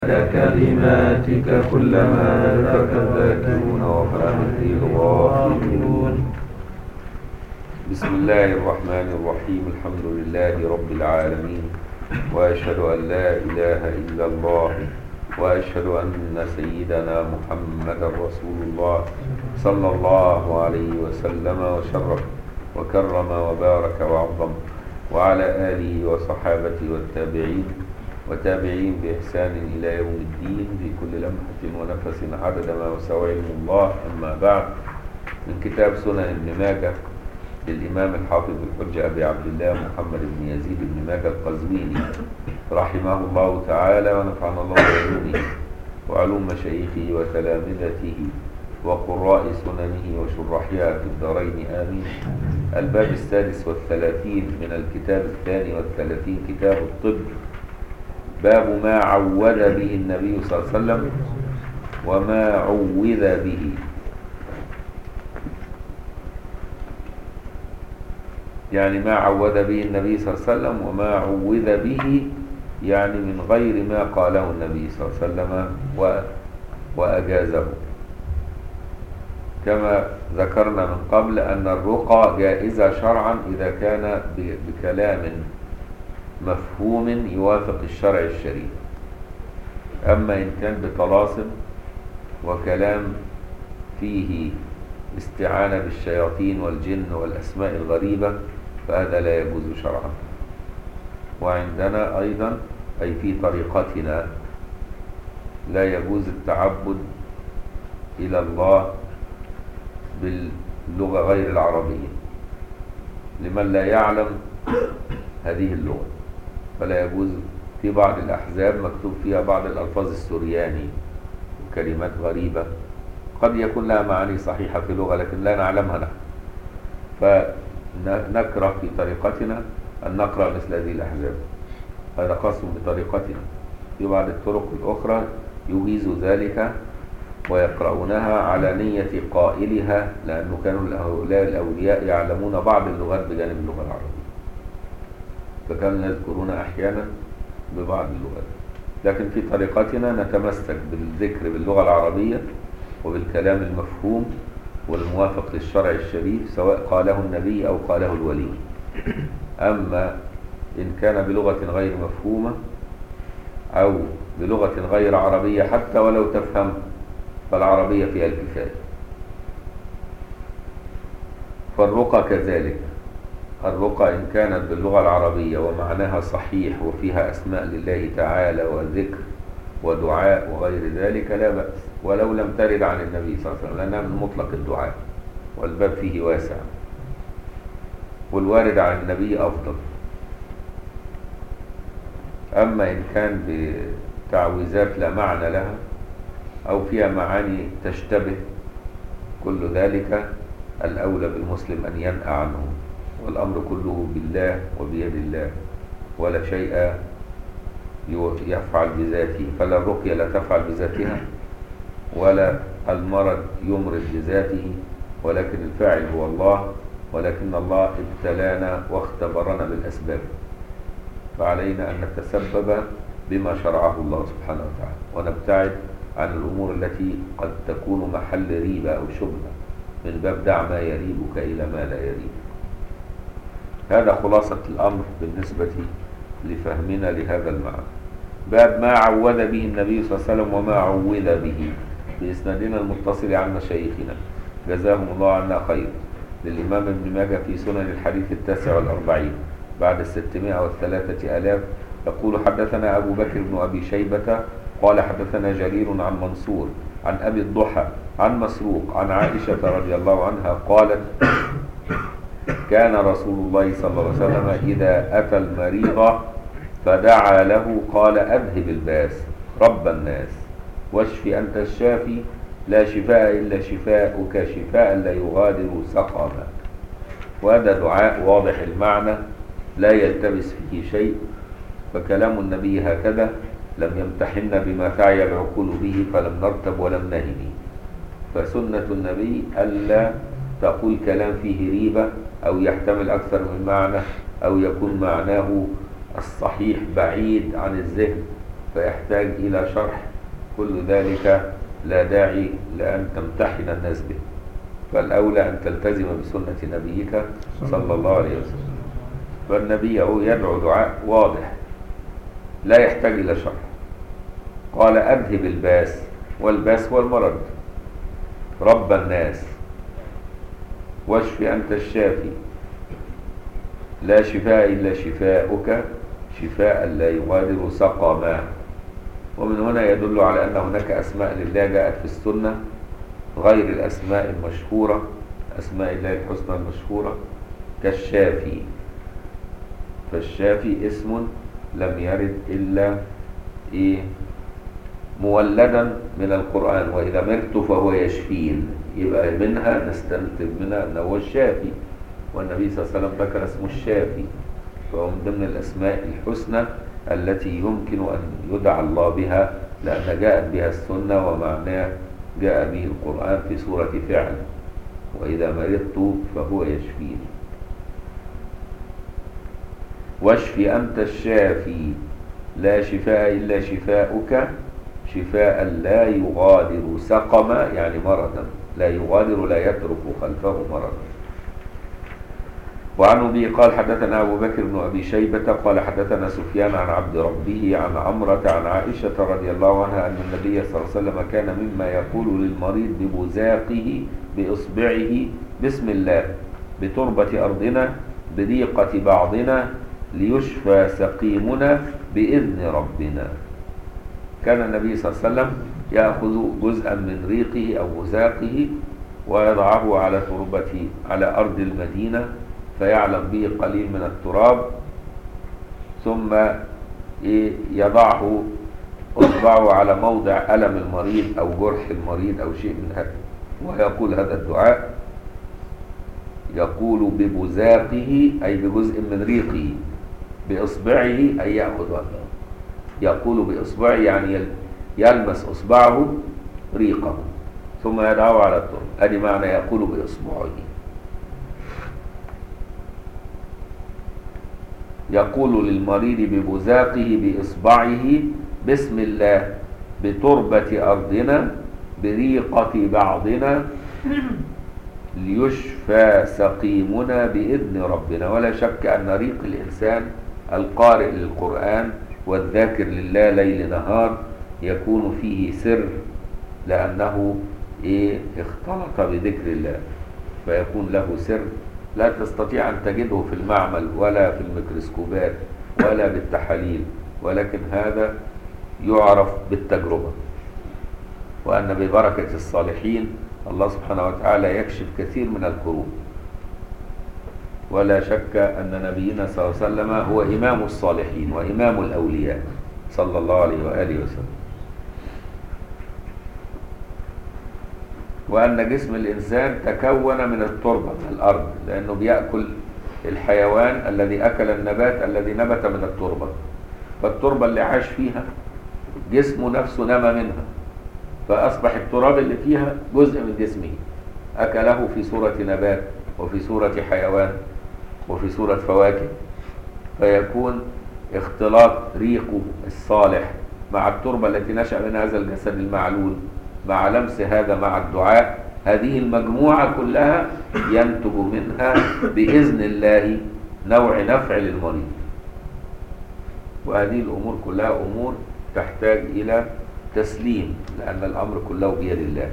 كلماتك كلما ذاك الذاكرون وفرحت الغافلون. بسم الله الرحمن الرحيم. الحمد لله رب العالمين، وأشهد أن لا إله إلا الله، وأشهد أن سيدنا محمد رسول الله صلى الله عليه وسلم وشرف وكرم وبارك وعظم، وعلى آله وصحابته والتابعين وتابعين بإحسان إلى يوم الدين في كل لمحة ونفس عدد ما وسع علم الله. أما بعد، من كتاب سنن ابن ماجه للإمام الحافظ الحجة أبي عبد الله محمد بن يزيد بن ماجه القزويني رحمه الله تعالى، ونفعنا الله بعلومه وعلوم مشايخه وتلامذته وقراء سننه وشرحها في الدارين آمين. الباب 36 من الكتاب 32، كتاب الطب. باب ما عوذ به النبي صلى الله عليه وسلم وما عوذ به. يعني ما عوذ به النبي صلى الله عليه وسلم وما عوذ به، يعني من غير ما قاله النبي صلى الله عليه وسلم وأجازه. كما ذكرنا من قبل أن الرقى جائزة شرعا إذا كان بكلام مفهوم يوافق الشرع الشريف. أما إن كان بطلاسم وكلام فيه استعانة بالشياطين والجن والأسماء الغريبة فهذا لا يجوز شرعا. وعندنا أيضا أي في طريقتنا لا يجوز التعبد إلى الله باللغة غير العربية لمن لا يعلم هذه اللغة، فلا يجوز. في بعض الأحزاب مكتوب فيها بعض الألفاظ السورياني وكلمات غريبة قد يكون لها معاني صحيحة في لغة لكن لا نعلمها نحن، فنكره في طريقتنا أن نقرأ مثل هذه الأحزاب. هذا خاص بطريقتنا. في بعض الطرق الأخرى يجيز ذلك ويقرؤونها على نية قائلها، لأنه كانوا هؤلاء الأولياء يعلمون بعض اللغات بجانب اللغة العربية، فكانوا يذكرون أحيانا ببعض اللغات. لكن في طريقتنا نتمسك بالذكر باللغة العربية وبالكلام المفهوم والموافق للشرع الشريف سواء قاله النبي أو قاله الولي. أما إن كان بلغة غير مفهومة أو بلغة غير عربية حتى ولو تفهم فالعربية فيها الكفاية. فالرقى كذلك، الرقى إن كانت باللغة العربية ومعناها صحيح وفيها أسماء لله تعالى وذكر ودعاء وغير ذلك لا بأس، ولو لم ترد عن النبي صلى الله عليه وسلم، لأنها من مطلق الدعاء والباب فيه واسع، والوارد عن النبي أفضل. أما إن كان بتعويذات لا معنى لها أو فيها معاني تشتبه، كل ذلك الأولى بالمسلم أن ينأى عنه، والأمر كله بالله وبيد الله، ولا شيء يفعل بذاته. فلا الرقية لا تفعل بذاتها ولا المرض يمرض بذاته، ولكن الفاعل هو الله، ولكن الله ابتلانا واختبرنا بالأسباب، فعلينا أن نتسبب بما شرعه الله سبحانه وتعالى، ونبتعد عن الأمور التي قد تكون محل ريبة أو شبهة، من باب دع ما يريبك إلى ما لا يريب. هذا خلاصة الأمر بالنسبة لفهمنا لهذا المعنى. باب ما عوذ به النبي صلى الله عليه وسلم وما عوذ به، بإسنادنا المتصل عن مشايخنا جزاهم الله عنا خير، للإمام ابن ماجه في سنن الحديث 49 بعد 603,000. يقول حدثنا أبو بكر بن أبي شيبة قال حدثنا جرير عن منصور عن أبي الضحى عن مسروق عن عائشة رضي الله عنها قالت: كان رسول الله صلى الله عليه وسلم إذا أتى المريض فدعا له قال: أذهب الباس رب الناس واشف أنت الشافي لا شفاء إلا شفاءك شفاء لا يغادر سقما. وهذا دعاء واضح المعنى لا يلتبس فيه شيء، فكلام النبي هكذا لم يمتحن بما تعي العقول به فلم نرتب ولم نهني. فسنة النبي ألا تقول كلام فيه ريبة أو يحتمل أكثر من معنى أو يكون معناه الصحيح بعيد عن الذهن فيحتاج إلى شرح. كل ذلك لا داعي لأن تمتحن الناس به، فالأولى أن تلتزم بسنة نبيك صلى الله عليه وسلم. فالنبي يدعو دعاء واضح لا يحتاج إلى شرح. قال أذهب الباس، والباس هو المرض، رب الناس، واشف أنت الشافي، لا شفاء إلا شفاؤك شفاء لا يغادر سقما. ومن هنا يدل على أن هناك أسماء لله جاءت في السنة غير الأسماء المشهورة، أسماء الله الحسنى المشهورة كالشافي. فالشافي اسم لم يرد إلا مولدا من القرآن، وإذا مرت فهو يشفين، يبقى منها نستنتج منها أنه هو الشافي، والنبي صلى الله عليه وسلم ذكر اسمه الشافي، فهو من ضمن الأسماء الحسنى التي يمكن أن يدعى الله بها، لأن جاءت بها السنة ومعناه جاء به القرآن في سورة فعل، وإذا مرضت فهو يشفين. واشف أنت الشافي، لا شفاء إلا شفاؤك شفاء لا يغادر سقما، يعني مرضا، لا يغادر لا يترك خلفه مرضا. وعن أبي قال حدثنا أبو بكر بن أبي شيبة قال حدثنا سفيان عن عبد ربه عن عمرة عن عائشة رضي الله عنها أن النبي صلى الله عليه وسلم كان مما يقول للمريض ببزاقه بإصبعه بسم الله بتربة أرضنا بريقة بعضنا ليشفى سقيمنا بإذن ربنا. كان النبي صلى الله عليه وسلم يأخذ جزءا من ريقه أو بزاقه ويضعه على تربة على أرض المدينة فيعلم به قليل من التراب، ثم يضعه أصبعه على موضع ألم المريض أو جرح المريض أو شيء من هذا، ويقول هذا الدعاء، يقول ببزاقه أي بجزء من ريقه، بإصبعه أي يأخذ هذا، يقول بإصبعه يعني يلمس إصبعه ريقه ثم يدعه على التراب، هذه معنى يقول بإصبعه. يقول للمريض ببزاقه بإصبعه بسم الله بتربة أرضنا بريقة بعضنا ليشفى سقيمنا بإذن ربنا. ولا شك أن ريق الإنسان القارئ للقرآن والذاكر لله ليل نهار يكون فيه سر، لأنه اختلط بذكر الله، فيكون له سر لا تستطيع أن تجده في المعمل ولا في الميكروسكوبات ولا بالتحاليل، ولكن هذا يعرف بالتجربة، وأن ببركة الصالحين الله سبحانه وتعالى يكشف كثير من الكروب. ولا شك أن نبينا صلى الله عليه وسلم هو إمام الصالحين وإمام الأولياء صلى الله عليه وآله وسلم، وأن جسم الإنسان تكون من التربة من الأرض، لأنه بيأكل الحيوان الذي أكل النبات الذي نبت من التربة، فالتربة اللي عاش فيها جسمه نفسه نما منها، فأصبح التراب اللي فيها جزء من جسمه، أكله في صورة نبات وفي صورة حيوان وفي صورة فواكه، فيكون اختلاط ريقه الصالح مع التربة التي نشأ من هذا الجسد المعلول مع لمس هذا مع الدعاء، هذه المجموعة كلها ينتج منها بإذن الله نوع نفع للمريض. وهذه الأمور كلها أمور تحتاج إلى تسليم، لأن الأمر كله بيد الله.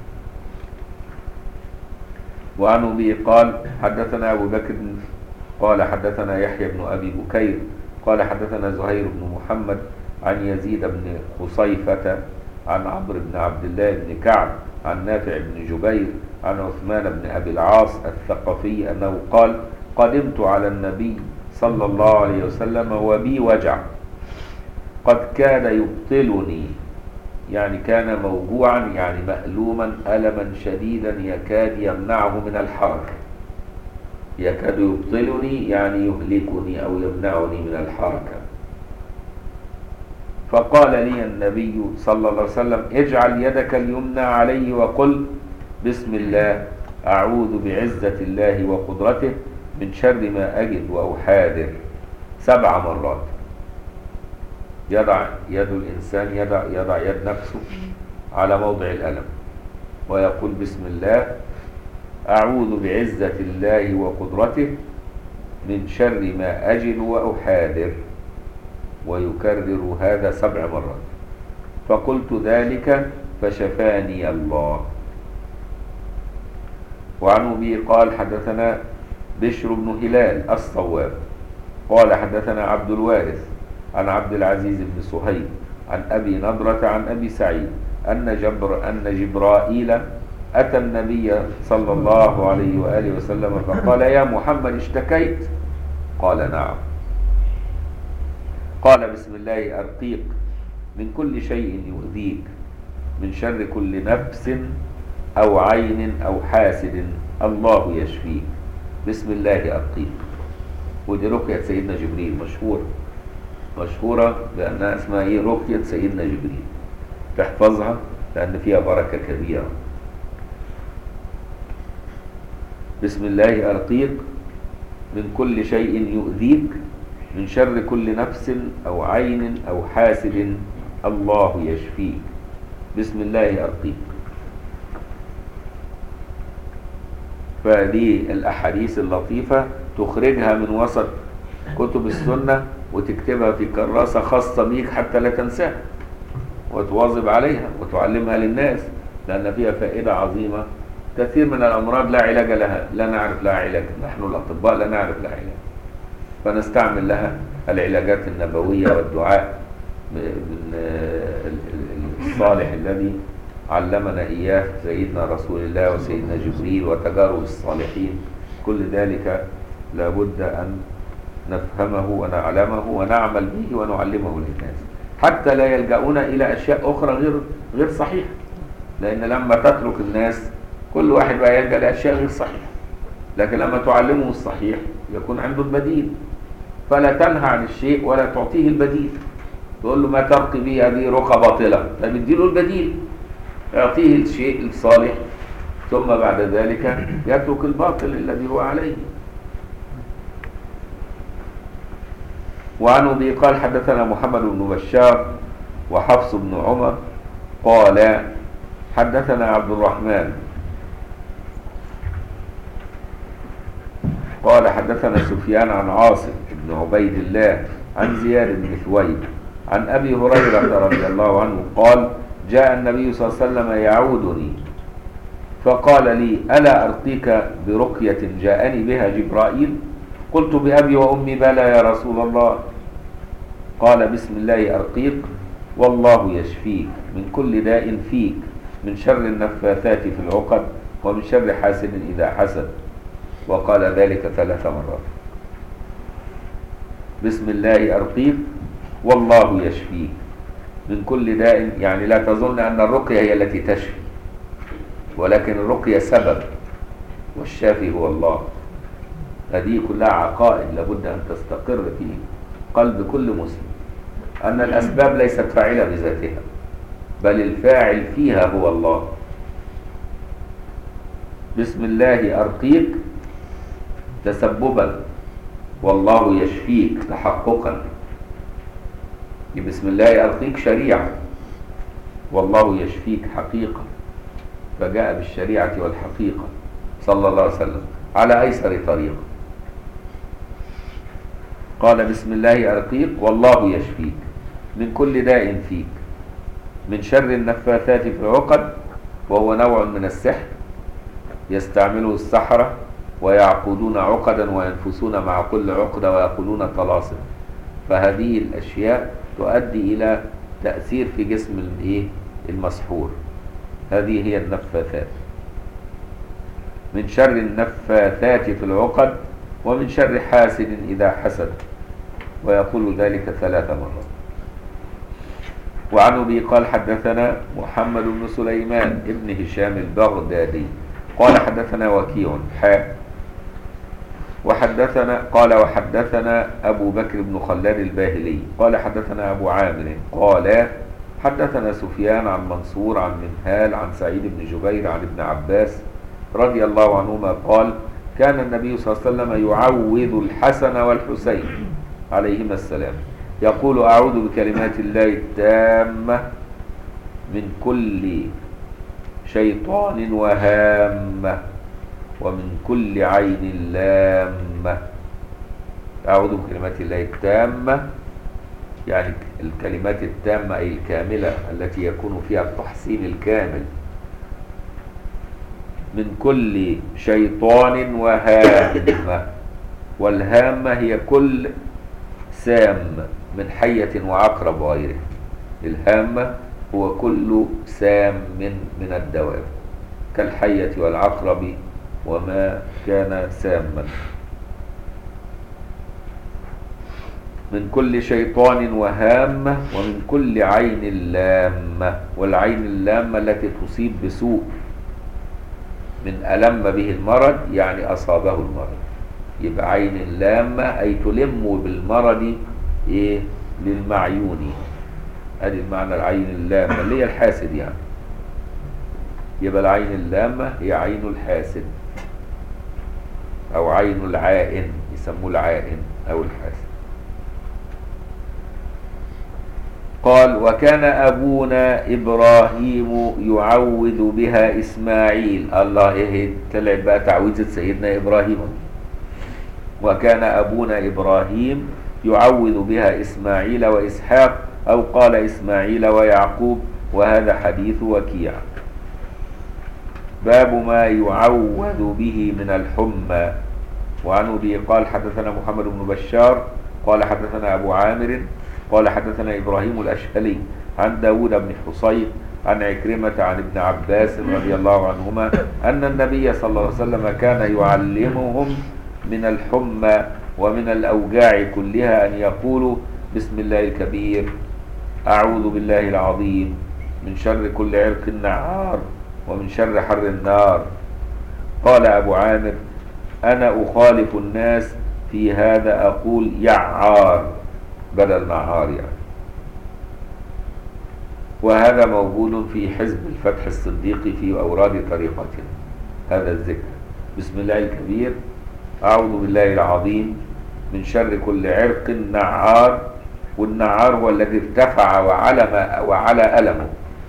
وعن أبي قال حدثنا أبو بكر قال حدثنا يحيى بن أبي بكير قال حدثنا زهير بن محمد عن يزيد بن خصيفة عن عمرو بن عبد الله بن كعب عن نافع بن جبير عن عثمان بن أبي العاص الثقفي أنه قال قدمت على النبي صلى الله عليه وسلم وبي وجع قد كان يبطلني، يعني كان موجوعا يعني مألوما ألما شديدا يكاد يمنعه من الحركة، يكاد يبطلني يعني يهلكني أو يمنعني من الحركة. فقال لي النبي صلى الله عليه وسلم اجعل يدك اليمنى عليه وقل بسم الله أعوذ بعزة الله وقدرته من شر ما أجد وأحاذر 7 مرات. يضع يد الإنسان يضع يد نفسه على موضع الألم ويقول بسم الله أعوذ بعزة الله وقدرته من شر ما أجد وأحاذر، ويكرر هذا 7 مرات. فقلت ذلك فشفاني الله. وعن أبي قال حدثنا بشر بن هلال الصواب قال حدثنا عبد الوارث عن عبد العزيز بن صهيب عن أبي نضرة عن أبي سعيد أن جبرائيل أتى النبي صلى الله عليه وآله وسلم فقال يا محمد اشتكيت؟ قال نعم. قال بسم الله أرقيك من كل شيء يؤذيك من شر كل نفس أو عين أو حاسد الله يشفيك، بسم الله أرقيك. ودي رقية سيدنا جبريل مشهورة بأنها اسمها ايه؟ رقية سيدنا جبريل. تحفظها لأن فيها بركة كبيرة. بسم الله أرقيك من كل شيء يؤذيك من شر كل نفس أو عين أو حاسد الله يشفيك، بسم الله أرقيك. فهذه الأحاديث اللطيفة تخرجها من وسط كتب السنة وتكتبها في كراسة خاصة بيك حتى لا تنساها، وتواظب عليها وتعلمها للناس، لأن فيها فائدة عظيمة. كثير من الأمراض لا علاج لها، لا نعرف لها علاج، نحن الأطباء لا نعرف لها علاج، فنستعمل لها العلاجات النبوية والدعاء من الصالح الذي علمنا إياه سيدنا رسول الله وسيدنا جبريل وتجارب الصالحين. كل ذلك لابد أن نفهمه ونعلمه ونعمل به ونعلمه للناس، حتى لا يلجؤون إلى أشياء أخرى غير صحيحة. لأن لما تترك الناس كل واحد بقى يلجأ لأشياء غير صحيحة، لكن لما تعلمه الصحيح يكون عنده البديل. فلا تنهى عن الشيء ولا تعطيه البديل، تقول له ما ترقي به هذه رقى باطلة، فبديله البديل، يعطيه الشيء الصالح، ثم بعد ذلك يترك الباطل الذي هو عليه. وعن أبي قال حدثنا محمد بن بشار وحفص بن عمر قال حدثنا عبد الرحمن قال حدثنا سفيان عن عاصم بن عبيد الله عن زياد بن ثويب عن أبي هريرة رضي الله عنه قال جاء النبي صلى الله عليه وسلم يعودني فقال لي ألا أرقيك برقية جاءني بها جبرائيل؟ قلت بأبي وأمي بلى يا رسول الله. قال بسم الله أرقيك والله يشفيك من كل داء فيك من شر النفاثات في العقد ومن شر حاسد إذا حسد. وقال ذلك 3 مرات. بسم الله أرقيك والله يشفيك من كل داء، يعني لا تظن أن الرقية هي التي تشفي، ولكن الرقية سبب والشافي هو الله. هذه كلها عقائد لابد أن تستقر في قلب كل مسلم، أن الأسباب ليست فاعلة بذاتها، بل الفاعل فيها هو الله. بسم الله أرقيك تسببا والله يشفيك تحققا. بسم الله أرقيك شريعة والله يشفيك حقيقة، فجاء بالشريعة والحقيقة صلى الله عليه وسلم على أيسر طريق. قال بسم الله أرقيك والله يشفيك من كل داء فيك من شر النفاثات في العقد، وهو نوع من السحر يستعمله السحرة ويعقدون عقدا وينفسون مع كل عقدة ويقولون طلاسم. فهذه الأشياء تؤدي إلى تأثير في جسم المسحور. هذه هي النفاثات. من شر النفاثات في العقد ومن شر حاسد إذا حسد، ويقول ذلك 3 مرات. وعن أبي قال حدثنا محمد بن سليمان ابن هشام البغدادي قال حدثنا وكيع وحدثنا أبو بكر بن خلاد الباهلي قال حدثنا أبو عامر قال حدثنا سفيان عن منصور عن منهال عن سعيد بن جبير عن ابن عباس رضي الله عنهما قال كان النبي صلى الله عليه وسلم يعوذ الحسن والحسين عليهما السلام يقول أعوذ بكلمات الله التامة من كل شيطان وهامة ومن كل عين لامة. أعوذ بكلمات الله التامة يعني الكلمات التامة أي الكاملة التي يكون فيها التحصيل الكامل، من كل شيطان وهامة، والهامة هي كل سام من حية وعقرب وغيره. الهامة هو كل سام من الدواب كالحية والعقرب وما كان ساما. من كل شيطان وهامة ومن كل عين لامة، والعين اللامة التي تصيب بسوء، من ألم به المرض يعني أصابه المرض، يبقى عين لامة أي تلم بالمرض إيه للمعيون. هذه المعنى العين اللامة اللي هي الحاسد يعني. يبقى العين اللامة هي عين الحاسد أو عين العائن، يسموه العائن أو الحاسد. قال وكان أبونا إبراهيم يعوذ بها إسماعيل. الله إيه طلعت بقى تعويذة سيدنا إبراهيم. وكان أبونا إبراهيم يعوذ بها إسماعيل وإسحاق أو قال إسماعيل ويعقوب، وهذا حديث وكيع. باب ما يعوذ به من الحمى. وعن أبي قال حدثنا محمد بن بشار قال حدثنا أبو عامر قال حدثنا إبراهيم الأشهلي عن داود بن حصين عن عكرمة عن ابن عباس رضي الله عنهما أن النبي صلى الله عليه وسلم كان يعلمهم من الحمى ومن الأوجاع كلها أن يقولوا بسم الله الكبير، أعوذ بالله العظيم من شر كل عرق نعار ومن شر حر النار. قال أبو عامر أنا أخالف الناس في هذا أقول يعار بدل نعار يعني. وهذا موجود في حزب الفتح الصديقي في أوراد طريقتنا هذا الذكر، بسم الله الكبير، أعوذ بالله العظيم من شر كل عرق نعار. والنعار هو الذي ارتفع وعلى ألمه،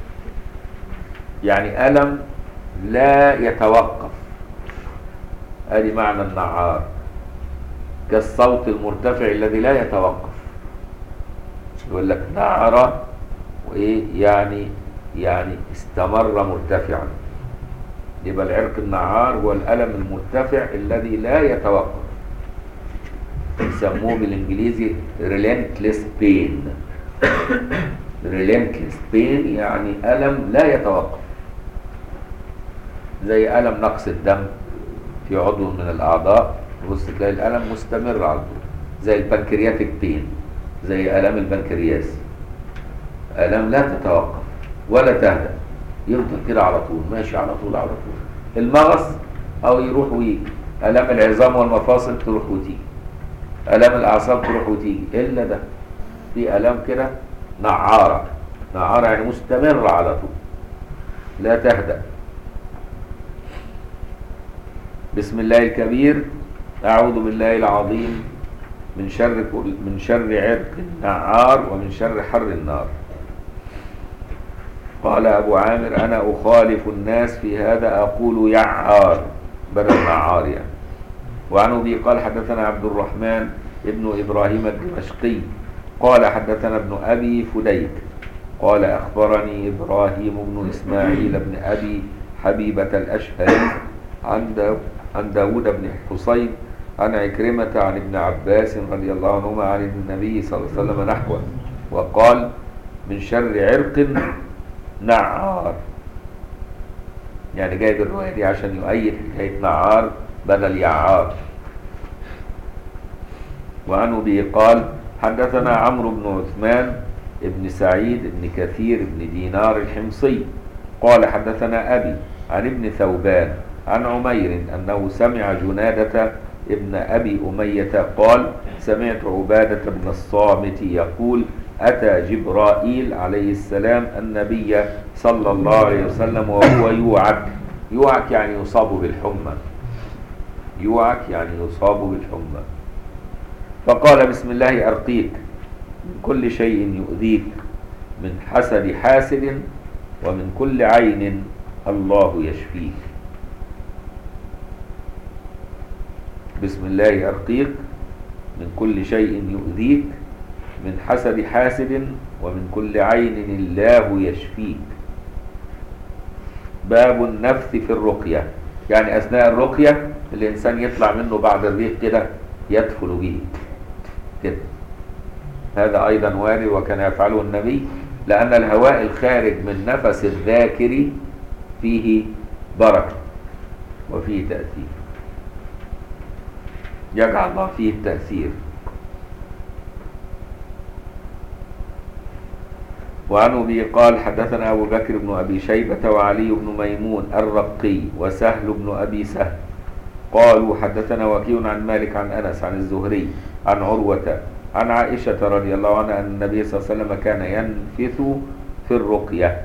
يعني ألم لا يتوقف، هذه معنى النعار، كالصوت المرتفع الذي لا يتوقف. يقول لك نعر وإيه يعني استمر مرتفعا. يبقى العرق النعار هو الألم المرتفع الذي لا يتوقف، يسموه بالإنجليزي relentless pain. relentless pain يعني ألم لا يتوقف، زي ألم نقص الدم في عضو من الأعضاء، تبص تلاقي الألم مستمر على طول، زي البنكرياتيك بين، زي آلام البنكرياس، آلام لا تتوقف ولا تهدأ، يفضل كده على طول ماشي على طول على طول. المغص أو يروح ويجي، آلام العظام والمفاصل تروح وتيجي، آلام الأعصاب تروح وتيجي، إلا ده في آلام كده نعارة، نعارة يعني مستمرة على طول لا تهدأ. بسم الله الكبير، أعوذ بالله العظيم من شر عرق النعار ومن شر حر النار. قال أبو عامر أنا أخالف الناس في هذا أقول يعار بدل نعار يعني. وعن أبي قال حدثنا عبد الرحمن ابن إبراهيم الدمشقي قال حدثنا ابن أبي فديك قال أخبرني إبراهيم بن إسماعيل بن أبي حبيبة الأشهري عن داود بن حصين عن عكرمة عن ابن عباس رضي الله عنهما عن النبي صلى الله عليه وسلم نحوه، وقال من شر عرق نعار، يعني جايب الرواية دي عشان يؤيد حكاية نعار بدل يعار. وعن أبي قال حدثنا عمرو بن عثمان ابن سعيد بن كثير بن دينار الحمصي قال حدثنا أبي عن ابن ثوبان عن عمير أنه سمع جنادة ابن أبي أمية قال سمعت عبادة بن الصامت يقول أتى جبرائيل عليه السلام النبي صلى الله عليه وسلم وهو يوعك يعني يصاب بالحمى، يوعك يعني يصاب بالحمى، فقال بسم الله أرقيك من كل شيء يؤذيك، من حسد حاسد، ومن كل عين الله يشفيك. بسم الله أرقيك من كل شيء يؤذيك، من حسد حاسد، ومن كل عين الله يشفيك. باب النفث في الرقية، يعني أثناء الرقية الإنسان يطلع منه بعد الريق كده يدخل به كده. هذا أيضا وارد وكان يفعله النبي، لأن الهواء الخارج من نفس الذاكر فيه بركة وفيه تأثير، يجعل الله فيه التأثير. وعن أبي قال حدثنا أبو بكر بن أبي شيبة وعلي بن ميمون الرقي وسهل بن أبي سهل قالوا حدثنا وكيع عن مالك عن أنس عن الزهري عن عروة عن عائشة رضي الله عنها أن النبي صلى الله عليه وسلم كان ينفث في الرقية.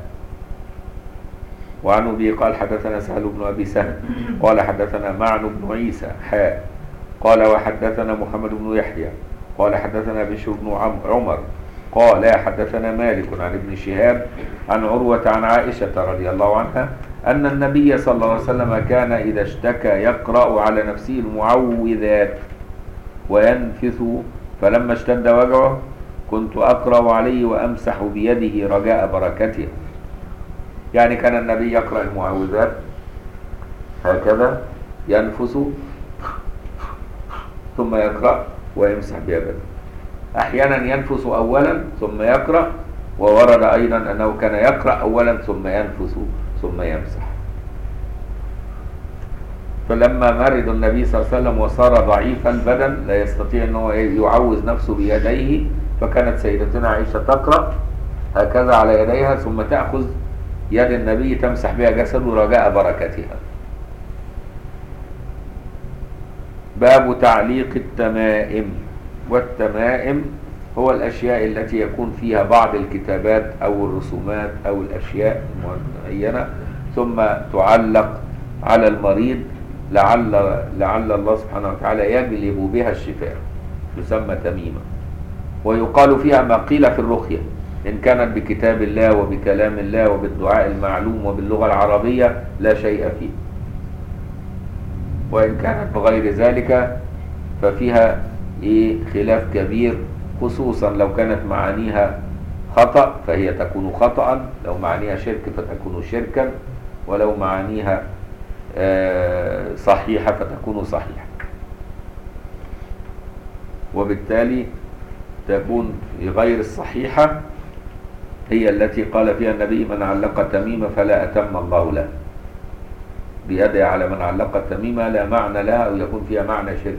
وعن أبي قال حدثنا سهل بن أبي سهل قال حدثنا معن بن عيسى قال وحدثنا محمد بن يحيى قال حدثنا بشر بن عمر قال حدثنا مالك عن ابن شهاب عن عروة عن عائشة رضي الله عنها أن النبي صلى الله عليه وسلم كان إذا اشتكى يقرأ على نفسه المعوذات وينفث، فلما اشتد وجعه كنت أقرأ عليه وأمسح بيده رجاء بركته. يعني كان النبي يقرأ المعوذات هكذا ينفث ثم يقرأ ويمسح بيده، أحيانا ينفث أولا ثم يقرأ، وورد أيضا أنه كان يقرأ أولا ثم ينفث ثم يمسح. فلما مرض النبي صلى الله عليه وسلم وصار ضعيف البدن لا يستطيع أنه يعوذ نفسه بيديه، فكانت سيدتنا عائشة تقرأ هكذا على يديها ثم تأخذ يد النبي تمسح بها جسده رجاء بركتها. باب تعليق التمائم. والتمائم هو الأشياء التي يكون فيها بعض الكتابات أو الرسومات أو الأشياء المعينة ثم تعلق على المريض لعل الله سبحانه وتعالى يجلب بها الشفاء، تسمى تميمة. ويقال فيها ما قيل في الرقية إن كانت بكتاب الله وبكلام الله وبالدعاء المعلوم وباللغة العربية لا شيء فيه، وإن كانت بغير ذلك ففيها خلاف كبير، خصوصا لو كانت معانيها خطأ فهي تكون خطأ، لو معانيها شرك فتكون شركا، ولو معانيها صحيحة فتكون صحيحة. وبالتالي تكون غير الصحيحة هي التي قال فيها النبي من علق تميمة فلا أتم الله له، بيدعي على من علق التميمة لا معنى لها أو يكون فيها معنى شرك.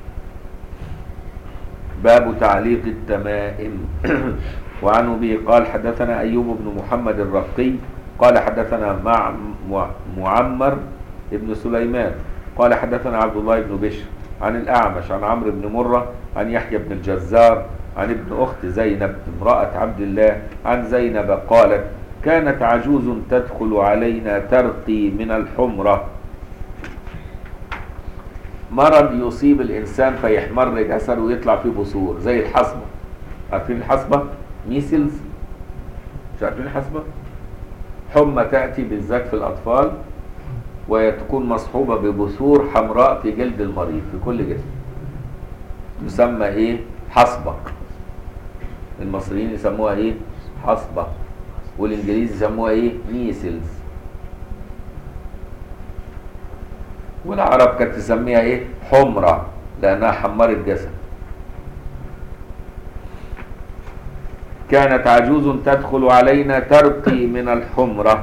باب تعليق التمائم. وعن أبي قال حدثنا أيوب بن محمد الرقي قال حدثنا معمر ابن سليمان قال حدثنا عبد الله بن بشر عن الأعمش عن عمرو بن مرة عن يحيى بن الجزار عن ابن أخت زينب امرأة عبد الله عن زينب قالت كانت عجوز تدخل علينا ترقي من الحمرة. مرض يصيب الإنسان فيحمر جسده ويطلع فيه بثور زي الحصبة. عارفين الحصبة؟ ميسلز، مش عارفين الحصبة؟ حمى تأتي بالذات في الأطفال وتكون مصحوبة ببثور حمراء في جلد المريض في كل جسم، تسمى حصبة. المصريين يسموها حصبة، والإنجليز يسموها ميسلز، والعرب كانت تسميها حمرة لأنها حمرت جسد. كانت عجوز تدخل علينا ترقي من الحمرة،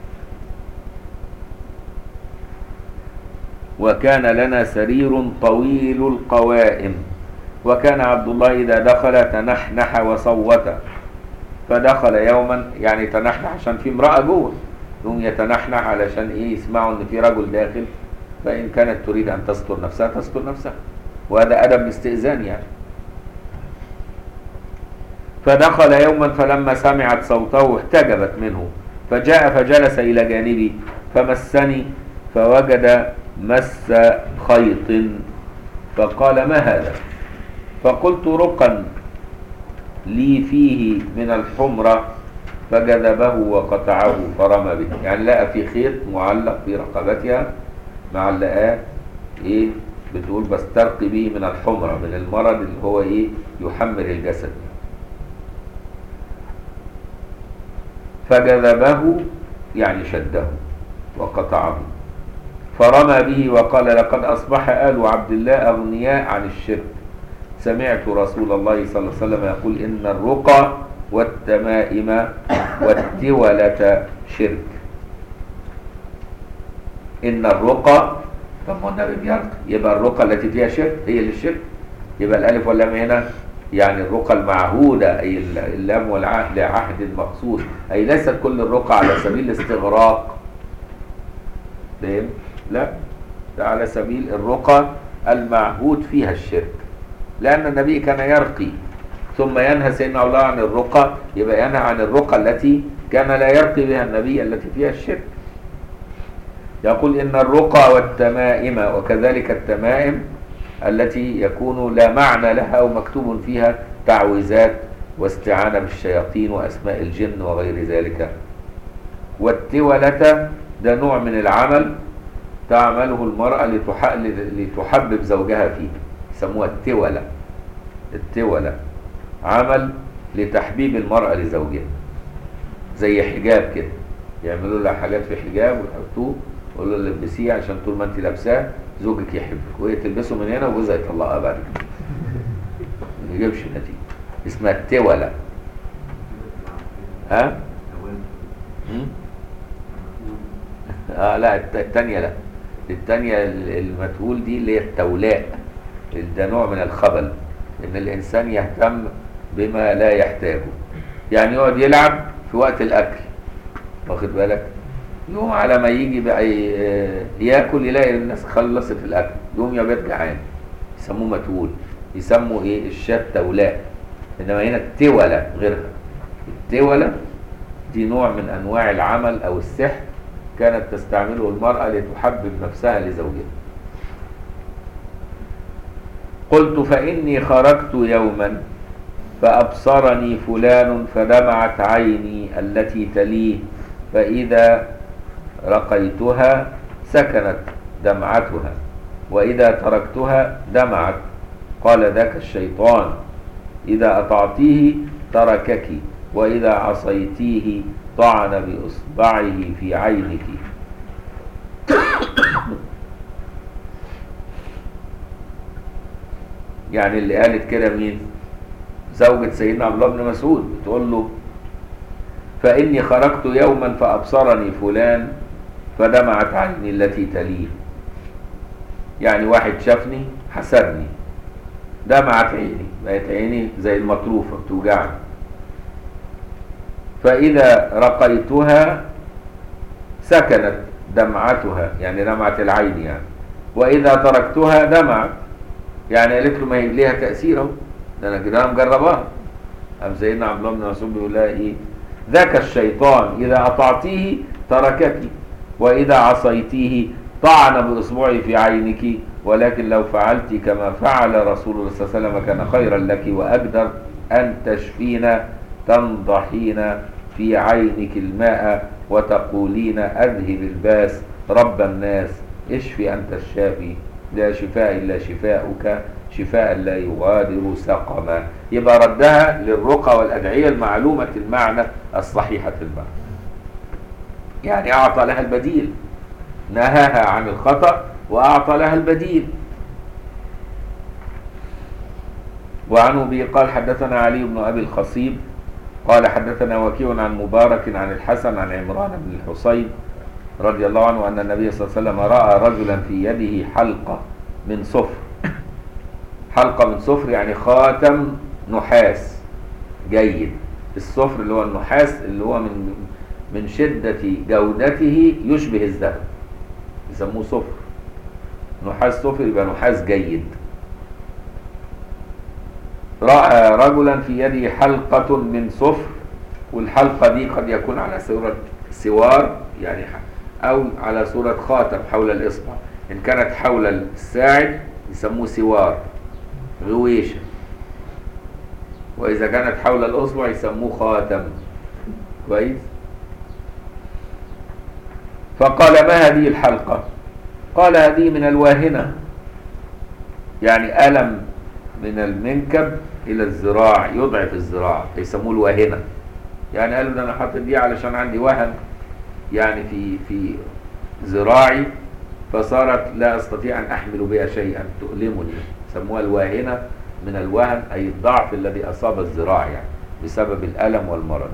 وكان لنا سرير طويل القوائم، وكان عبد الله إذا دخل تنحنح وصوت. فدخل يوما، يعني تنحنح عشان في امرأة جوه، يقوم يتنحنح علشان يسمعوا ان في رجل داخل، فإن كانت تريد أن تستر نفسها تستر نفسها، وهذا أدب الاستئذان يعني. فدخل يوما فلما سمعت صوته احتجبت منه، فجاء فجلس إلى جانبي فمسني فوجد مس خيط، فقال ما هذا؟ فقلت رقا لي فيه من الحمرة فجذبه وقطعه فرمى به. يعني لقى في خيط معلق في رقبتها معلقاه ايه، بتقول بسترقي به من الحمرة، من المرض اللي هو ايه يحمر الجسد. فجذبه يعني شده وقطعه فرمى به وقال لقد أصبح آل عبد الله أغنياء عن الشرك. سمعت رسول الله صلى الله عليه وسلم يقول إن الرقى والتمائم والتولة شرك. إن الرقى، طب ما النبي بيرقى، يبقى الرقى التي فيها شرك هي اللي الشرك. يبقى الألف واللام هنا يعني الرقى المعهودة، أي اللام والعهد لعهد مخصوص، أي ليست كل الرقى على سبيل الاستغراق. فهم؟ لا، ده على سبيل الرقى المعهود فيها الشرك، لأن النبي كان يرقي ثم ينهى سيدنا الله عن الرقى، يبقى ينهى عن الرقى التي كان لا يرقي بها النبي التي فيها الشرك. يقول إن الرقى والتمائم، وكذلك التمائم التي يكون لا معنى لها أو مكتوب فيها تعويذات واستعانة بالشياطين وأسماء الجن وغير ذلك. والتولة ده نوع من العمل تعمله المرأة لتحبب زوجها فيه، يسموها التولة. التولة عمل لتحبيب المرأة لزوجها، زي حجاب كده، يعملوا لها حاجات في حجاب ويحطوه يقولوا لها لبسيه عشان طول ما انت لابساه زوجك يحبك، وهي تلبسه من هنا وجوزها يطلقها بعد كده، ما يجيبش نتيجة. اسمها التولة. ها؟ لا الثانية لا، الثانية المتهول دي اللي هي التولاء، ده نوع من الخبل، ان الانسان يهتم بما لا يحتاجه. يعني يقعد يلعب في وقت الاكل، واخد بالك، يوم على ما يجي بقى ياكل يلاقي الناس خلصت الاكل، يوم يبقى جعان، يسموه متهول. يسموا ايه الشاة تولاء. انما هنا التولة غيرها. التولة دي نوع من انواع العمل او السحر كانت تستعمله المرأة لتحبب نفسها لزوجها. قلت فإني خرجت يوما فأبصرني فلان فدمعت عيني التي تليه، فإذا رقيتها سكنت دمعتها، وإذا تركتها دمعت. قال ذاك الشيطان إذا أطعتيه تركك، وإذا عصيتيه طعن بإصبعه في عينك. يعني اللي قالت كده مين؟ زوجة سيدنا عبد الله بن مسعود، بتقول له فإني خرجت يوما فأبصرني فلان فدمعت عيني التي تليه. يعني واحد شافني حسدني، دمعت عيني، بقت عيني زي المطروفة بتوجعني. فإذا رقيتها سكنت دمعتها، يعني دمعت العين يعني. وإذا تركتها دمعت، يعني قالت له ما هي ليها تأثير اهو، ده أنا كده مجرباها. أم سيدنا عبد الله بن مسعود بيقول لها إيه؟ ذاك الشيطان إذا أطعتيه تركك، وإذا عصيتيه طعن بإصبعه في عينك، ولكن لو فعلت كما فعل رسول الله صلى الله عليه وسلم كان خيرا لك وأقدر، أن تشفين تنضحين في عينك الماء وتقولين أذهب الباس رب الناس اشفي أنت الشافي، لا شفاء إلا شفاؤك شفاء لا يغادر سقما. يبقى ردها للرقى والأدعية المعلومة المعنى الصحيحة المعنى، يعني أعطى لها البديل، نهاها عن الخطأ وأعطى لها البديل. وعنه به قال حدثنا علي بن أبي الخصيب قال حدثنا وكيع عن مبارك عن الحسن عن عمران بن الحصين رضي الله عنه أن النبي صلى الله عليه وسلم رأى رجلا في يده حلقة من صفر. حلقة من صفر يعني خاتم نحاس جيد. الصفر اللي هو النحاس اللي هو من شدة جودته يشبه الذهب، يسموه صفر. نحاس صفر يبقى نحاس جيد. رأى رجلا في يده حلقة من صفر، والحلقة دي قد يكون على صورة سوار يعني، أو على صورة خاتم حول الإصبع. إن كانت حول الساعد يسموه سوار غويشة، وإذا كانت حول الأصبع يسموه خاتم. كويس. فقال: ما هذه الحلقة؟ قال: هذه من الواهنة، يعني ألم من المنكب إلى الذراع يضعف الذراع فيسموه الواهنة. يعني قالوا ده أنا حاطط دي علشان عندي وهن يعني في ذراعي، فصارت لا أستطيع أن أحمل بها شيئا تؤلمني، سموها الواهنة من الوهن، أي الضعف الذي أصاب الذراع يعني بسبب الألم والمرض.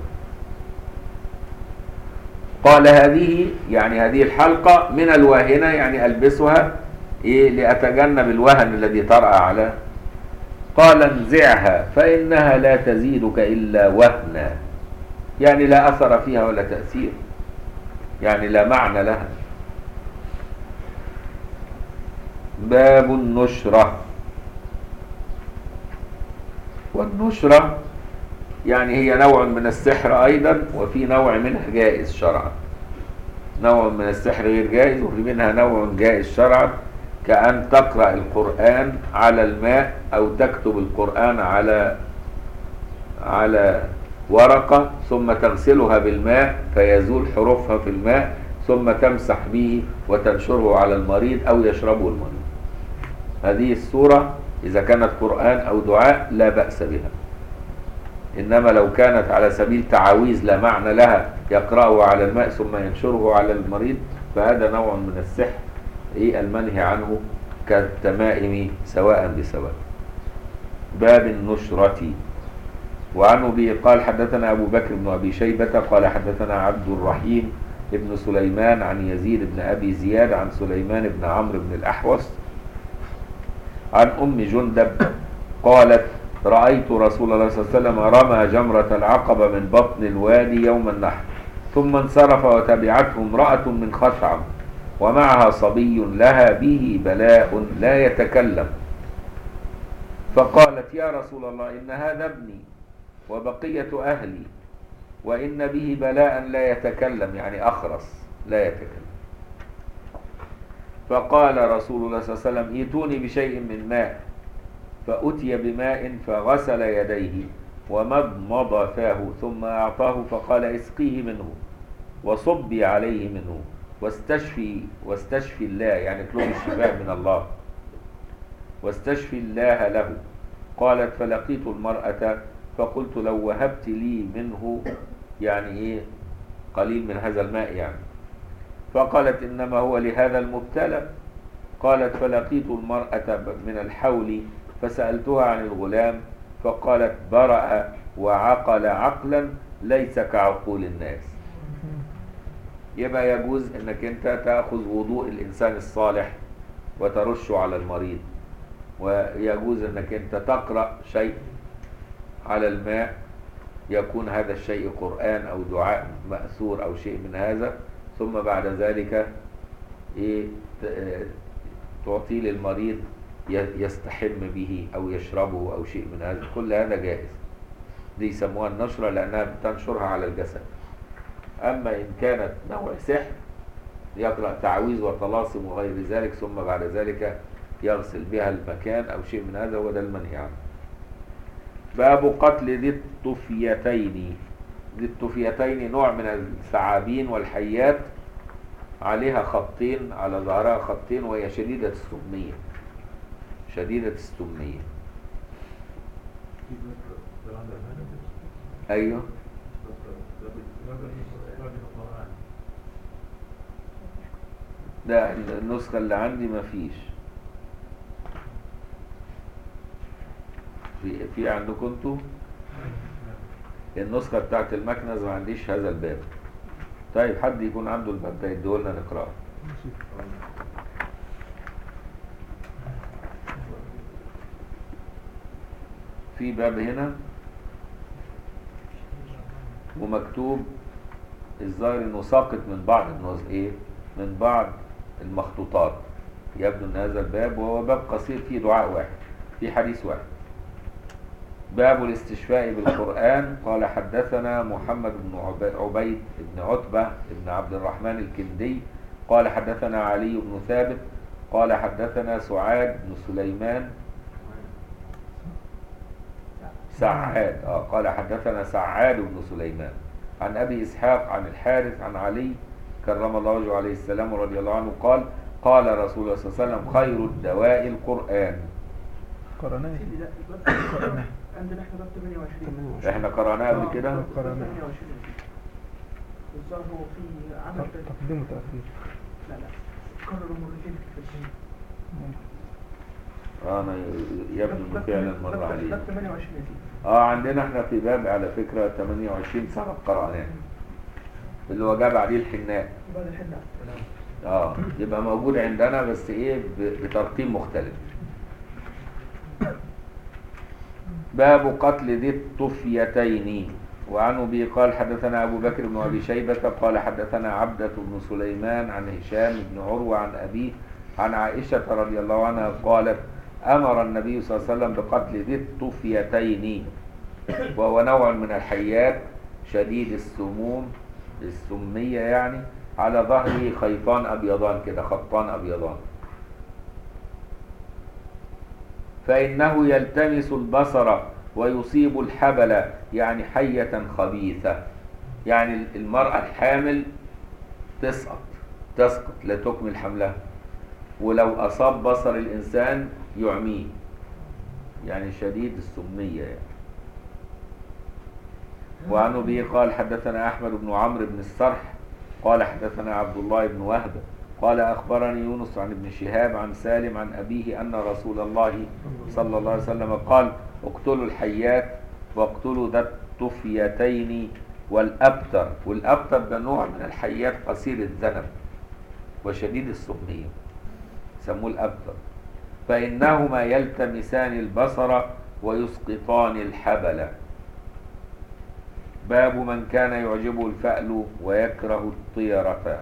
قال: هذه يعني هذه الحلقة من الواهنة، يعني ألبسها لأتجنب الوهن الذي طرأ على. قال: انزعها فإنها لا تزيدك إلا وهنا، يعني لا أثر فيها ولا تأثير، يعني لا معنى لها. باب النشرة. والنشرة يعني هي نوع من السحر أيضا، وفي نوع منها جائز شرعا. نوع من السحر غير جائز، وفي منها نوع جائز شرعا، كأن تقرأ القرآن على الماء أو تكتب القرآن على ورقة ثم تغسلها بالماء فيزول حروفها في الماء، ثم تمسح به وتنشره على المريض أو يشربه المريض. هذه السورة إذا كانت قرآن أو دعاء لا بأس بها. إنما لو كانت على سبيل تعاويذ لا معنى لها يقرأه على الماء ثم ينشره على المريض، فهذا نوع من السحر المنهي عنه كالتمائم سواء بسواء. باب النشرة. وعنه به قال: حدثنا أبو بكر بن أبي شيبة قال حدثنا عبد الرحيم ابن سليمان عن يزيد بن أبي زياد عن سليمان بن عمرو بن الأحوص عن أم جندب قالت: رأيت رسول الله صلى الله عليه وسلم رمى جمرة العقبة من بطن الوادي يوم النحر، ثم انصرف وتبعته امرأة من خثعم ومعها صبي لها به بلاء لا يتكلم، فقالت: يا رسول الله إن هذا ابني وبقية أهلي وإن به بلاء لا يتكلم، يعني أخرس لا يتكلم. فقال رسول الله صلى الله عليه وسلم: ائتوني بشيء من ماء، فأتي بماء فغسل يديه ومضمض فاه ثم أعطاه فقال: اسقيه منه وصبي عليه منه واستشفي الله، يعني اطلبي الشفاء من الله، واستشفي الله له. قالت: فلقيت المرأة فقلت: لو وهبت لي منه، يعني قليل من هذا الماء يعني. فقالت: إنما هو لهذا المبتلى. قالت: فلقيت المرأة من الحول فسألتها عن الغلام فقالت: برأ وعقل عقلا ليس كعقول الناس. يبقى يجوز انك انت تأخذ وضوء الانسان الصالح وترشه على المريض، ويجوز انك انت تقرأ شيء على الماء يكون هذا الشيء قرآن او دعاء مأثور او شيء من هذا، ثم بعد ذلك تعطيه للمريض يستحم به او يشربه او شيء من هذا. كل هذا جائز. دي يسموها النشرة لانها بتنشرها على الجسد. اما ان كانت نوع سحر يقرأ تعويذ وطلاسم وغير ذلك ثم بعد ذلك يغسل بها المكان او شيء من هذا، هو ده المنهي عنه. باب قتل ذي الطفيتين. ذي الطفيتين نوع من الثعابين والحيات، عليها خطين، على ظهرها خطين، وهي شديدة السمية. شديدة السمية. ايوه. ده النسخة اللي عندي ما فيش. في عندكم انتوا النسخة بتاعت المكنز ما عنديش هذا الباب. طيب حد يكون عنده الباب ده يديهولنا نقرأه. في باب هنا ومكتوب الظاهر انه ساقط من بعض من بعض المخطوطات. يبدو ان هذا الباب، وهو باب قصير فيه دعاء واحد، فيه حديث واحد. باب الاستشفاء بالقرآن. قال: حدثنا محمد بن عبيد بن عتبة بن عبد الرحمن الكندي قال: حدثنا علي بن ثابت قال: حدثنا سعاد بن سليمان سعاد قال حدثنا سعاد بن سليمان عن أبي إسحاق عن الحارث عن علي كرم الله وجهه عليه السلام ورضي الله عنه قال قال رسول الله صلى الله عليه وسلم خير الدواء القرآن. قرناه عندنا احنا باب 28 احنا قرأناه قبل كده. قرناه الظاهر هو في عمل تقديم وتأخير. لا كرروا مرتين في السنة. انا يبدو فعلا مر عليه. باب 28 عندنا احنا في باب على فكرة 28 سنة قرأناه اللي هو جاب عليه الحناء. بعد الحناء يبقى موجود عندنا بس ايه بترتيب مختلف. باب قتل ذي الطفيتين. وعن أبي قال حدثنا أبو بكر بن أبي شيبة قال حدثنا عبدة بن سليمان عن هشام بن عروة عن أبيه عن عائشة رضي الله عنها قالت أمر النبي صلى الله عليه وسلم بقتل ذي الطفيتين وهو نوع من الحيات شديد السموم السمية يعني على ظهره خيطان أبيضان كده خطان أبيضان فإنه يلتمس البصر ويصيب الحبل يعني حية خبيثة يعني المرأة الحامل تسقط لا تكمل حملها ولو أصاب بصر الإنسان يعميه يعني شديد السمية يعني. وعن أبي قال حدثنا أحمد بن عمرو بن السرح قال حدثنا عبد الله بن وهب قال أخبرني يونس عن ابن شهاب عن سالم عن أبيه أن رسول الله صلى الله عليه وسلم قال اقتلوا الحيات واقتلوا ذا الطفيتين والأبتر. والأبتر ده نوع من الحيات قصير الذنب وشديد السمية سموه الأبتر فإنهما يلتمسان البصر ويسقطان الحبل. باب من كان يعجبه الفأل ويكره الطيرة.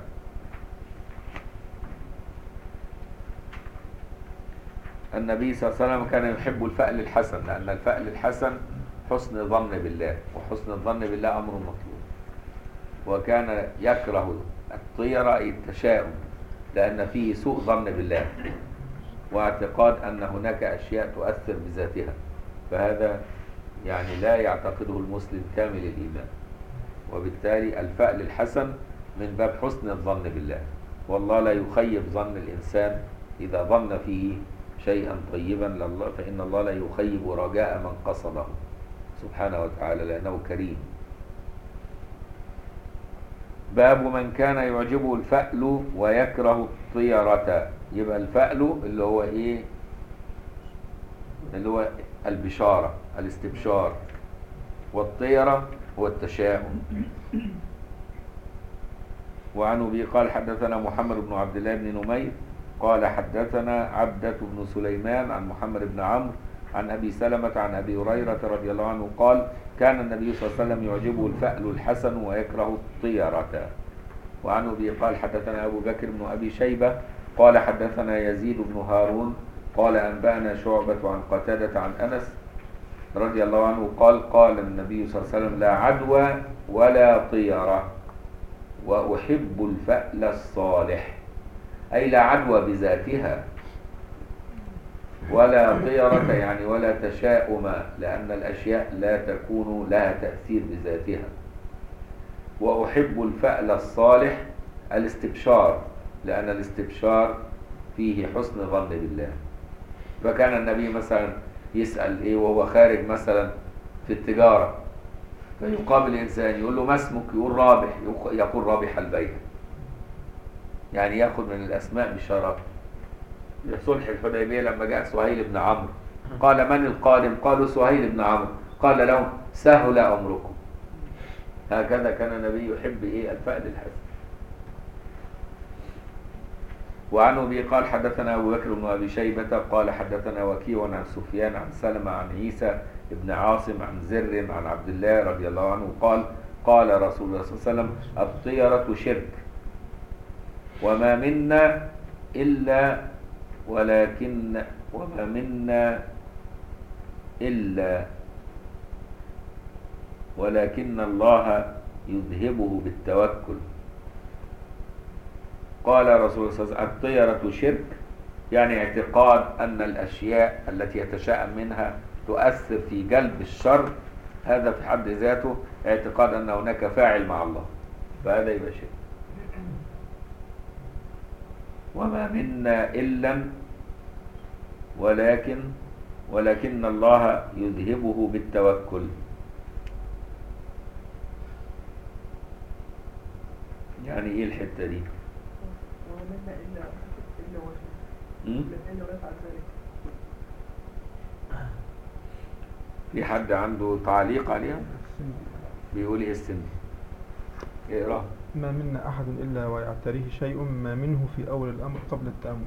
النبي صلى الله عليه وسلم كان يحب الفأل الحسن لأن الفأل الحسن حسن الظن بالله وحسن الظن بالله أمر مطلوب وكان يكره الطيرة التشاؤم لأن فيه سوء ظن بالله واعتقاد أن هناك أشياء تؤثر بذاتها فهذا يعني لا يعتقده المسلم كامل الإيمان وبالتالي الفأل الحسن من باب حسن الظن بالله والله لا يخيب ظن الإنسان إذا ظن فيه شيئا طيبا لله فإن الله لا يخيب رجاء من قصده سبحانه وتعالى لأنه كريم. باب من كان يعجبه الفأل ويكره الطيرة. يبقى الفأل اللي هو ايه اللي هو البشارة الاستبشار والطيرة هو التشاؤم. وعن أبي قال حدثنا محمد بن عبد الله بن نمير قال حدثنا عبدة بن سليمان عن محمد بن عمرو عن أبي سلمة عن أبي هريرة رضي الله عنه قال كان النبي صلى الله عليه وسلم يعجبه الفأل الحسن ويكره الطيرة. وعن أبي قال حدثنا أبو بكر بن أبي شيبة قال حدثنا يزيد بن هارون قال أنبأنا شعبة عن قتادة عن أنس رضي الله عنه قال قال النبي صلى الله عليه وسلم لا عدوى ولا طيرة وأحب الفأل الصالح أي لا عدوى بذاتها ولا طيرة يعني ولا تشاؤم لأن الأشياء لا تكون لها تأثير بذاتها. وأحب الفأل الصالح الاستبشار لأن الاستبشار فيه حسن ظن بالله. فكان النبي مثلا يسأل إيه وهو خارج مثلا في التجارة فيقابل إنسان يقول له ما اسمك يقول رابح يقول رابح البيع يعني يأخذ من الأسماء بشرف. لصلح الحديبية لما جاء سهيل بن عمرو قال من القادم قالوا سهيل بن عمرو قال لهم سهل أمركم. هكذا كان النبي يحب الفأل الحسن. وعن أبي قال حدثنا أبو بكر بن أبي شيبة قال حدثنا وكيع عن سفيان عن سلمة عن عيسى بن عاصم عن زر عن عبد الله رضي الله عنه قال قال رسول الله صلى الله عليه وسلم الطيرة شرك وما منا إلا ولكن الله يذهبه بالتوكل. قال رسول الله صلى الله عليه وسلم الطيرة شرك يعني اعتقاد أن الأشياء التي يتشاءم منها تؤثر في جلب الشر، هذا في حد ذاته اعتقاد أن هناك فاعل مع الله، فهذا يبقى شرك. وما منا إلا ولكن الله يذهبه بالتوكل. يعني ايه الحتة دي؟ ومنا إلا م? إلا ويفعل ذلك. في حد عنده تعليق عليها؟ بيقول ايه السن؟ اقرأ. ما منا أحد إلا ويعتريه شيء ما منه في أول الأمر قبل التأمل.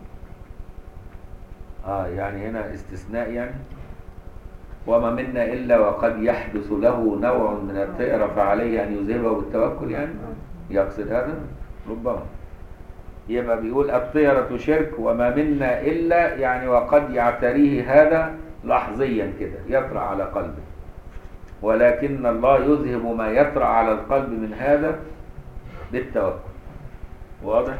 يعني هنا استثناء يعني. وما منا إلا وقد يحدث له نوع من الطيرة فعليه أن يذهبه بالتوكل، يعني يقصد هذا ربما. يبقى بيقول الطيرة شرك، وما منا إلا يعني وقد يعتريه هذا لحظيا كده يطرأ على قلبه، ولكن الله يذهب ما يطرأ على القلب من هذا بالتوكل. واضح؟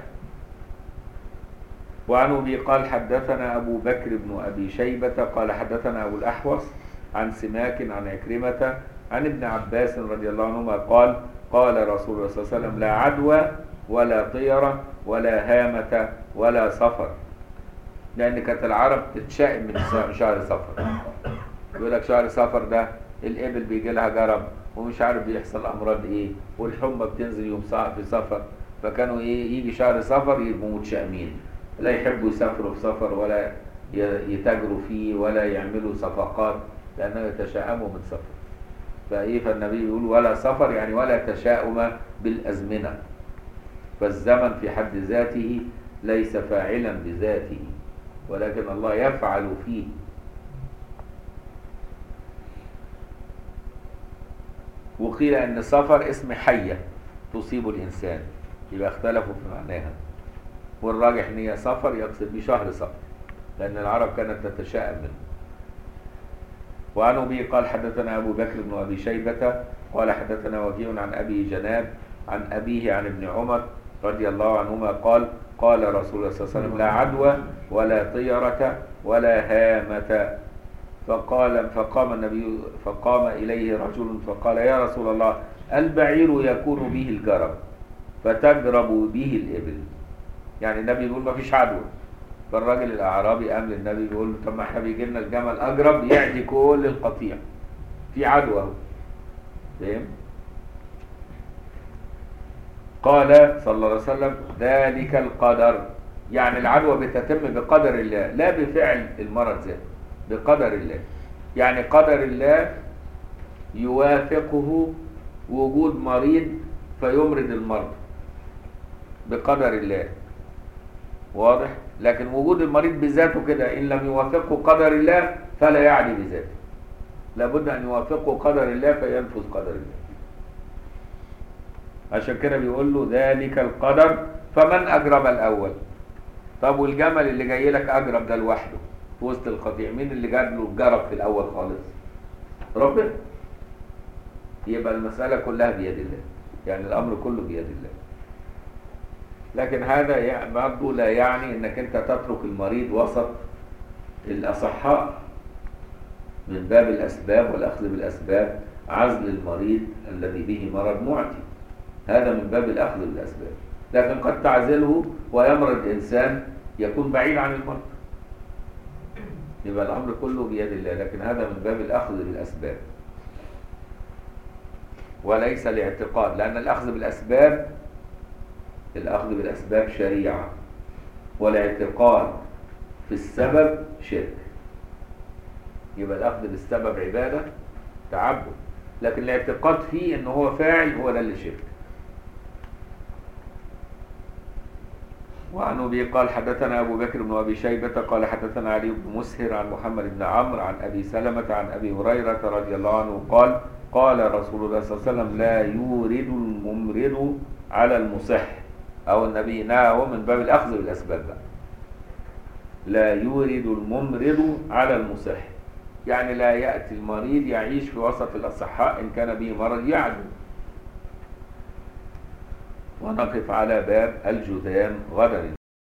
وعن أبي قال حدثنا أبو بكر بن أبي شيبة قال حدثنا أبو الأحوص عن سماك عن عكرمة عن ابن عباس رضي الله عنهما قال قال رسول الله صلى الله عليه وسلم لا عدوى ولا طيرة ولا هامة ولا صفر. لأن كانت العرب تتشائم من شهر صفر، يقول لك شهر صفر ده الإبل بيجي لها جرب ومش عارف بيحصل أمراض إيه، والحمى بتنزل يوم في صفر، فكانوا يجي شهر صفر يبقوا متشائمين، لا يحبوا يسافروا في صفر ولا يتاجروا فيه ولا يعملوا صفقات، لأنه يتشائموا من صفر. فالنبي يقول ولا صفر يعني ولا تشاؤم بالأزمنة، فالزمن في حد ذاته ليس فاعلا بذاته، ولكن الله يفعل فيه. وقيل أن صفر اسم حية تصيب الإنسان، يبقى اختلفوا في معناها، والراجح ان هي صفر يقصد بشهر صفر، لأن العرب كانت تتشائم منه. وعن أبي قال حدثنا أبو بكر بن أبي شيبة قال حدثنا وكيع عن أبي جناب عن أبيه عن ابن عمر رضي الله عنهما قال قال رسول الله صلى الله عليه وسلم لا عدوى ولا طيرة ولا هامة. فقام إليه رجل فقال يا رسول الله البعير يكون به الجرب فتجرب به الإبل. يعني النبي يقول ما فيش عدوى، فالراجل الأعرابي قام للنبي بيقول له طب ما احنا بيجي لنا الجمل أجرب يعدي كل القطيع، في عدوى اهو. فاهم؟ قال صلى الله عليه وسلم ذلك القدر، يعني العدوى بتتم بقدر الله لا بفعل المرض ذاته، بقدر الله. يعني قدر الله يوافقه وجود مريض فيمرض المرض بقدر الله، واضح؟ لكن وجود المريض بذاته كده إن لم يوافقه قدر الله فلا يعني بذاته، لابد أن يوافقه قدر الله فينفذ قدر الله. عشان كده بيقول له ذلك القدر فمن أجرب الأول. طب والجمل اللي جاي لك أجرب ده لوحده في وسط القطيع، مين اللي جاب له الجرب في الأول خالص؟ ربنا. يبقى المسألة كلها بيد الله، يعني الأمر كله بيد الله. لكن هذا برضه لا يعني انك انت تترك المريض وسط الاصحاء، من باب الاسباب والاخذ بالاسباب، عزل المريض الذي به مرض معدي، هذا من باب الاخذ بالاسباب. لكن قد تعزله ويمرض انسان يكون بعيد عن المرض، يبقى الامر كله بيد الله، لكن هذا من باب الاخذ بالاسباب وليس الاعتقاد، لان الاخذ بالاسباب شريعه، والاعتقاد في السبب شرك. يبقى الاخذ بالسبب عباده تعبد، لكن الاعتقاد فيه ان هو فاعل هو ده اللي شرك. وعن أبي قال حدثنا أبو بكر بن أبي شيبة قال حدثنا علي بن مسهر عن محمد بن عمرو عن أبي سلمة عن أبي هريرة رضي الله عنه قال قال رسول الله صلى الله عليه وسلم لا يورد الممرض على المصح، أو النبي نهى من باب الأخذ بالأسباب بقى. لا يورد الممرض على المصح، يعني لا يأتي المريض يعيش في وسط الأصحاء إن كان به مرض يعدو. ونقف على باب الجذام غدا إن